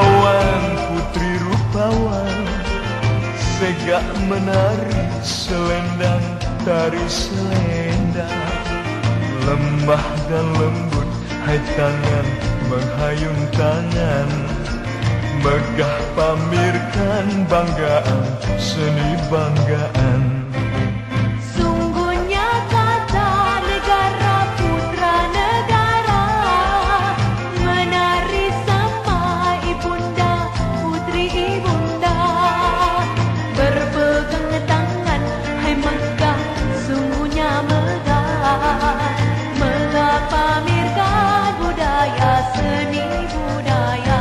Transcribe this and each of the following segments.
rupawan, putri rupawan, segak menari selendang, tari selendang. Lemah dan lembut, hai tangan menghayung tangan, megah pamirkan banggaan, seni banggaan. Sungguhnya kata negara putra negara, menari sama ibunda, putri ibunda, berpegang tangan, hai megah, sungguhnya megah, megah pamirkan budaya, seni budaya.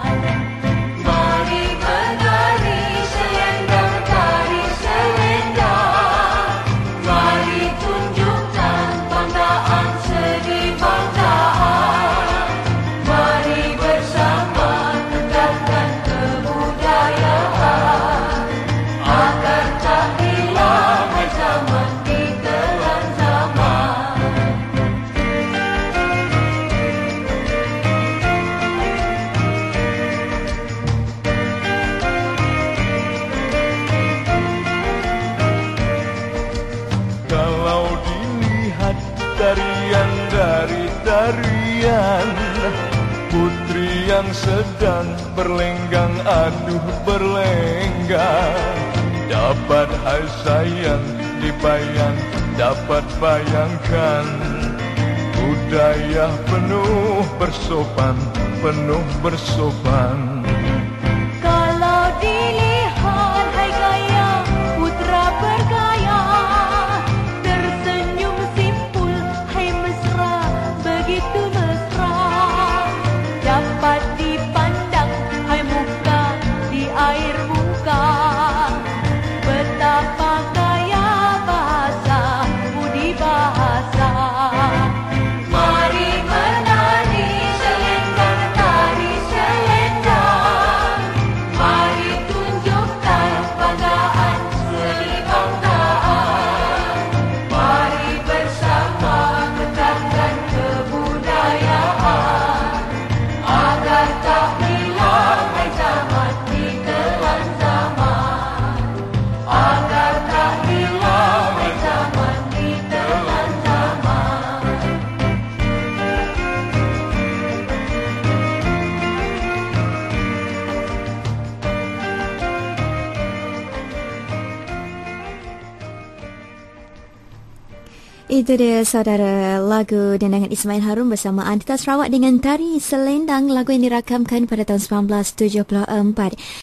Mari menari selendang, tari selendang, mari tunjukkan banggaan, seni banggaan, mari bersama tegakkan kebudayaan, agar tak hilang hai zaman ditelan zaman. Kalau dilihat tarian dari tarian, putri yang sedang berlenggang, aduh berlenggang, dapat hai sayang dibayang, dapat bayangkan, budaya penuh bersopan, penuh bersopan. Kalau dilihat hai gaya putra bergaya, tersenyum simpul, hai mesra, begitu mesra, dapat dipandang hai muka di air muka, betapa kaya bahasa, budi bahasa. Mari menari selendang, tari selendang, mari tunjukkan banggaan, seni banggaan, mari bersama tegakkan kebudayaan, agar tak hilang hai zaman ditelan zaman, agar tak hilang hai zaman ditelan zaman. Itu dia saudara, lagu dendangan Ismail Harun bersama Antita Sarawak dengan Tari Selendang, lagu yang dirakamkan pada tahun 1974.